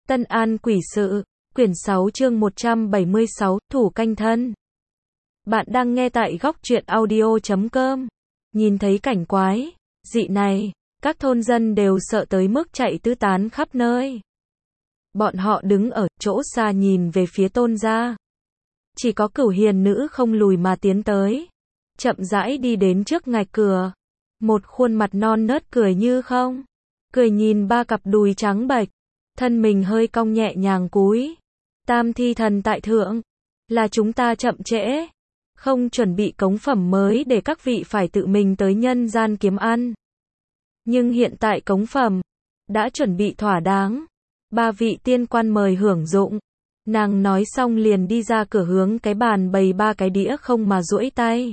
Tân An Quỷ Sự, quyển 6 chương 176, Thủ Canh Thân. Bạn đang nghe tại góc truyện audio.com. Nhìn thấy cảnh quái dị này, các thôn dân đều sợ tới mức chạy tứ tán khắp nơi. Bọn họ đứng ở chỗ xa nhìn về phía Tôn gia. Chỉ có Cửu Hiền nữ không lùi mà tiến tới, chậm rãi đi đến trước ngạch cửa. Một khuôn mặt non nớt cười như không, cười nhìn ba cặp đùi trắng bệch, thân mình hơi cong nhẹ nhàng cúi. Tam thi thần tại thượng, là chúng ta chậm trễ, không chuẩn bị cống phẩm mới để các vị phải tự mình tới nhân gian kiếm ăn. Nhưng hiện tại cống phẩm đã chuẩn bị thỏa đáng, ba vị tiên quan mời hưởng dụng. Nàng nói xong liền đi ra cửa hướng cái bàn bày ba cái đĩa không mà duỗi tay.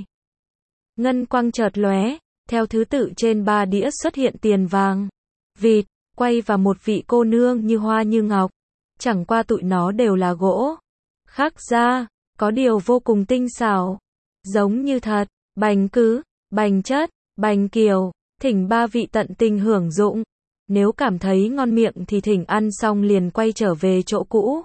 Ngân quang chợt lóe, theo thứ tự trên ba đĩa xuất hiện tiền vàng, vịt, quay và một vị cô nương như hoa như ngọc. Chẳng qua tụi nó đều là gỗ khắc ra, có điều vô cùng tinh xảo, giống như thật. Bánh cứ, bánh chất, bánh kiều, thỉnh ba vị tận tình hưởng dụng. Nếu cảm thấy ngon miệng thì thỉnh ăn xong liền quay trở về chỗ cũ.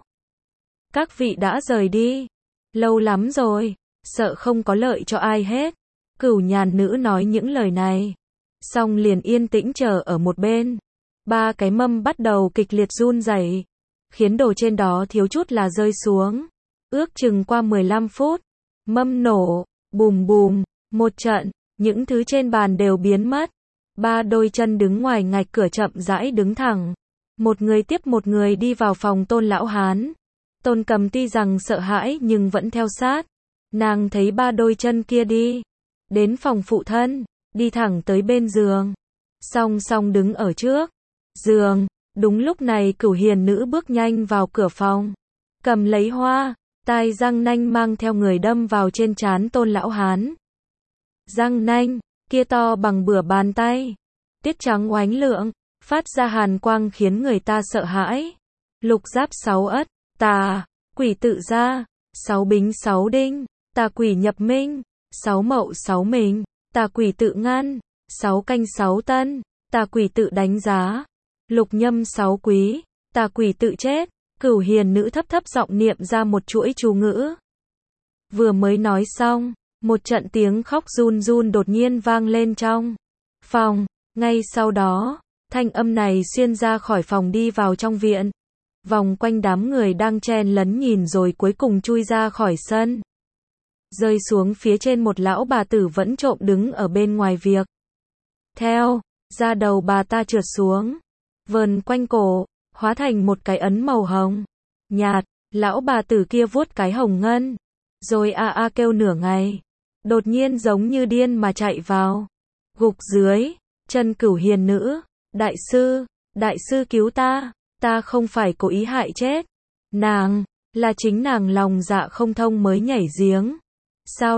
Các vị đã rời đi lâu lắm rồi, sợ không có lợi cho ai hết. Cửu Nhàn nữ nói những lời này, xong liền yên tĩnh chờ ở một bên. Ba cái mâm bắt đầu kịch liệt run rẩy, khiến đồ trên đó thiếu chút là rơi xuống. Ước chừng qua 15 phút, mâm nổ, bùm bùm, một trận, những thứ trên bàn đều biến mất. Ba đôi chân đứng ngoài ngạch cửa chậm rãi đứng thẳng. Một người tiếp một người đi vào phòng Tôn lão hán. Tôn Cầm tuy rằng sợ hãi nhưng vẫn theo sát. Nàng thấy ba đôi chân kia đi đến phòng phụ thân, đi thẳng tới bên giường, song song đứng ở trước giường. Đúng lúc này Cửu Hiền nữ bước nhanh vào cửa phòng, cầm lấy hoa, tai răng nanh mang theo người đâm vào trên trán Tôn lão hán. Răng nanh kia to bằng bửa bàn tay, tiết trắng oánh lượng, phát ra hàn quang khiến người ta sợ hãi. Lục giáp 6 ất, tà quỷ tự ra, 6 bính 6 đinh, tà quỷ nhập minh, 6 mậu 6 mình, tà quỷ tự ngăn, 6 canh 6 tân, tà quỷ tự đánh giá, lục nhâm 6 quý, tà quỷ tự chết. Cửu Hiền nữ thấp thấp giọng niệm ra một chuỗi chú ngữ. Vừa mới nói xong, một trận tiếng khóc run run đột nhiên vang lên trong phòng. Ngay sau đó, thanh âm này xuyên ra khỏi phòng đi vào trong viện, vòng quanh đám người đang chen lấn nhìn rồi cuối cùng chui ra khỏi sân, rơi xuống phía trên một lão bà tử vẫn trộm đứng ở bên ngoài việc. Theo, da đầu bà ta trượt xuống, vờn quanh cổ, hóa thành một cái ấn màu hồng nhạt. Lão bà tử kia vuốt cái hồng ngân, rồi a a kêu nửa ngày, đột nhiên giống như điên mà chạy vào, gục dưới chân Cửu Hiền nữ. Đại sư cứu ta, ta không phải cố ý hại chết nàng, là chính nàng lòng dạ không thông mới nhảy giếng. Sao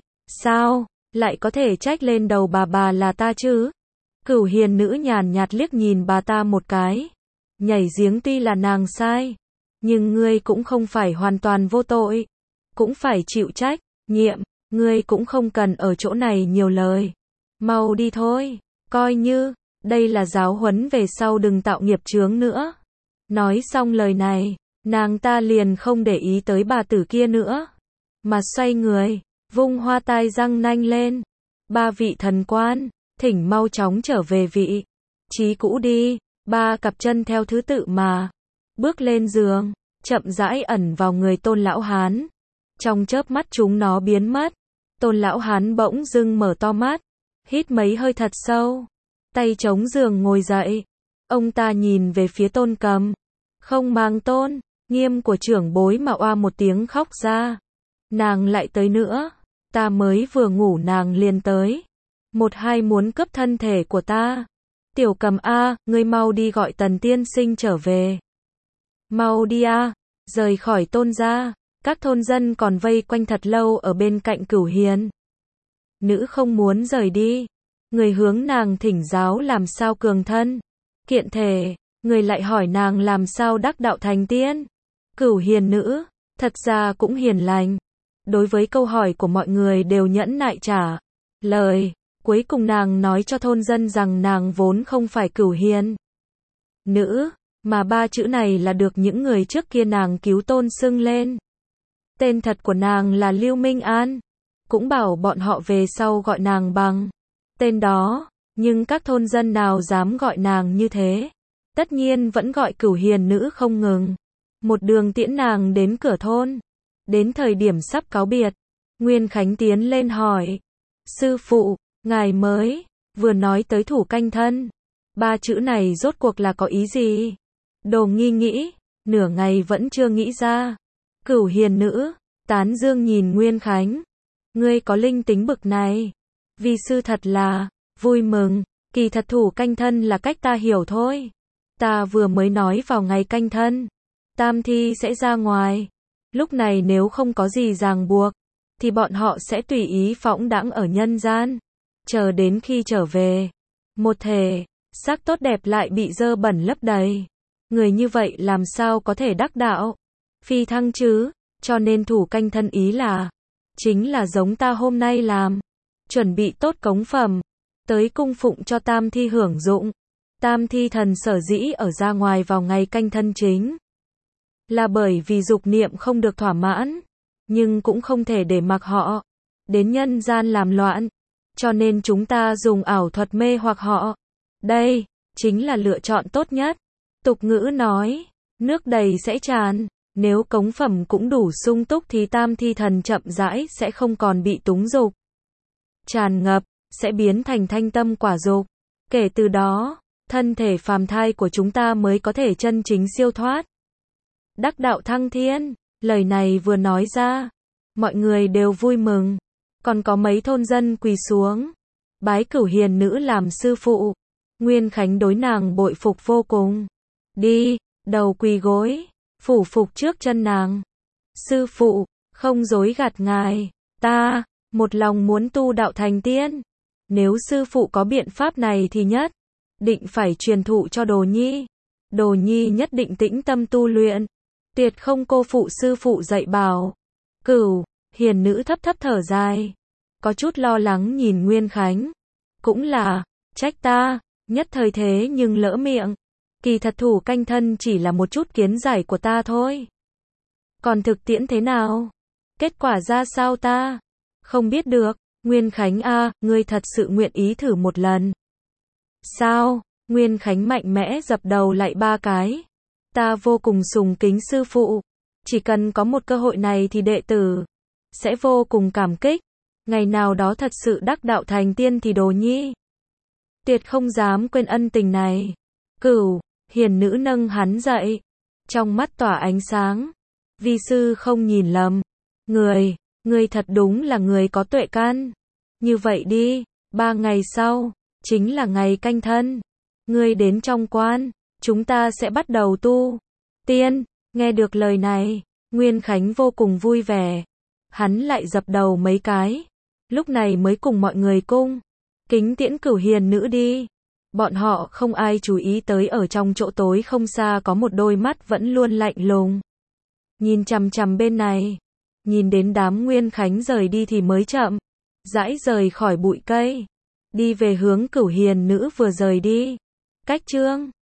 lại có thể trách lên đầu bà là ta chứ? Cửu Hiền nữ nhàn nhạt liếc nhìn bà ta một cái. Nhảy giếng tuy là nàng sai, nhưng ngươi cũng không phải hoàn toàn vô tội, cũng phải chịu trách nhiệm. Ngươi cũng không cần ở chỗ này nhiều lời, mau đi thôi, coi như đây là giáo huấn về sau đừng tạo nghiệp chướng nữa. Nói xong lời này, nàng ta liền không để ý tới bà tử kia nữa, mà xoay người, vung hoa tai răng nanh lên. Ba vị thần quan, thỉnh mau chóng trở về vị trí cũ đi. Ba cặp chân theo thứ tự mà bước lên giường, chậm rãi ẩn vào người Tôn lão hán. Trong chớp mắt chúng nó biến mất. Tôn lão hán bỗng dưng mở to mắt, hít mấy hơi thật sâu, tay chống giường ngồi dậy. Ông ta nhìn về phía Tôn Cầm, không mang tôn nghiêm của trưởng bối mà oa một tiếng khóc ra. Nàng lại tới nữa, ta mới vừa ngủ nàng liền tới, một hai muốn cướp thân thể của ta. Tiểu Cầm a, ngươi mau đi gọi Tần tiên sinh trở về. Mau đi a. Rời khỏi Tôn gia. Các thôn dân còn vây quanh thật lâu ở bên cạnh Cửu Hiền nữ không muốn rời đi. Người hướng nàng thỉnh giáo làm sao cường thân kiện thể, người lại hỏi nàng làm sao đắc đạo thành tiên. Cửu Hiền nữ thật ra cũng hiền lành, đối với câu hỏi của mọi người đều nhẫn nại trả lời. Cuối cùng nàng nói cho thôn dân rằng nàng vốn không phải Cửu Hiền nữ, Mà ba chữ này là được những người trước kia nàng cứu tôn xưng lên. Tên thật của nàng là Lưu Minh An. Cũng bảo bọn họ về sau gọi nàng bằng tên đó, nhưng các thôn dân nào dám gọi nàng như thế. Tất nhiên vẫn gọi Cửu Hiền Nữ không ngừng. Một đường tiễn nàng đến cửa thôn. Đến thời điểm sắp cáo biệt, Nguyên Khánh tiến lên hỏi. Sư phụ, ngài mới vừa nói tới thủ canh thân. Ba chữ này rốt cuộc là có ý gì? Đồ Nghi nghĩ, nửa ngày vẫn chưa nghĩ ra. Cửu Hiền Nữ, tán dương nhìn Nguyên Khánh. Ngươi có linh tính bực này. Vi sư thật là vui mừng, kỳ thật thủ canh thân là cách ta hiểu thôi. Ta vừa mới nói vào ngày canh thân, tam thi sẽ ra ngoài. Lúc này nếu không có gì ràng buộc, thì bọn họ sẽ tùy ý phóng đãng ở nhân gian. Chờ đến khi trở về, một thể xác tốt đẹp lại bị dơ bẩn lấp đầy. Người như vậy làm sao có thể đắc đạo, phi thăng chứ? Cho nên thủ canh thân ý là, chính là giống ta hôm nay làm. Chuẩn bị tốt cống phẩm, tới cung phụng cho tam thi hưởng dụng. Tam thi thần sở dĩ ở ra ngoài vào ngày canh thân chính là bởi vì dục niệm không được thỏa mãn, nhưng cũng không thể để mặc họ đến nhân gian làm loạn, cho nên chúng ta dùng ảo thuật mê hoặc họ. Đây chính là lựa chọn tốt nhất. Tục ngữ nói, nước đầy sẽ tràn, nếu cống phẩm cũng đủ sung túc thì tam thi thần chậm rãi sẽ không còn bị túng dục tràn ngập, sẽ biến thành thanh tâm quả dục. Kể từ đó, thân thể phàm thai của chúng ta mới có thể chân chính siêu thoát, đắc đạo thăng thiên. Lời này vừa nói ra, mọi người đều vui mừng. Còn có mấy thôn dân quỳ xuống, bái Cửu Hiền Nữ làm sư phụ. Nguyên Khánh đối nàng bội phục vô cùng. Đi, đầu quỳ gối, phủ phục trước chân nàng. Sư phụ, không dối gạt ngài, ta một lòng muốn tu đạo thành tiên. Nếu sư phụ có biện pháp này thì nhất định phải truyền thụ cho Đồ Nhi. Đồ Nhi nhất định tĩnh tâm tu luyện, tuyệt không cô phụ sư phụ dạy bảo. Cửu Hiền Nữ thấp thấp thở dài, có chút lo lắng nhìn Nguyên Khánh. Cũng là, trách ta, nhất thời thế nhưng lỡ miệng. Kỳ thật thủ canh thân chỉ là một chút kiến giải của ta thôi. Còn thực tiễn thế nào? Kết quả ra sao ta không biết được. Nguyên Khánh a, ngươi thật sự nguyện ý thử một lần sao? Nguyên Khánh mạnh mẽ dập đầu lại 3 cái. Ta vô cùng sùng kính sư phụ. Chỉ cần có một cơ hội này thì đệ tử sẽ vô cùng cảm kích. Ngày nào đó thật sự đắc đạo thành tiên thì Đồ Nhi tuyệt không dám quên ân tình này. Cửu Hiền Nữ nâng hắn dậy, trong mắt tỏa ánh sáng. Vi sư không nhìn lầm. Người thật đúng là người có tuệ căn. Như vậy đi, 3 ngày sau, chính là ngày canh thân. Ngươi đến trong quan, chúng ta sẽ bắt đầu tu tiên. Nghe được lời này, Nguyên Khánh vô cùng vui vẻ. Hắn lại dập đầu mấy cái, lúc này mới cùng mọi người cung kính tiễn Cửu Hiền Nữ đi. Bọn họ không ai chú ý tới ở trong chỗ tối không xa có một đôi mắt vẫn luôn lạnh lùng nhìn chằm chằm bên này. Nhìn đến đám Nguyên Khánh rời đi thì mới chậm rãi rời khỏi bụi cây, đi về hướng Cửu Hiền Nữ vừa rời đi. Cách chương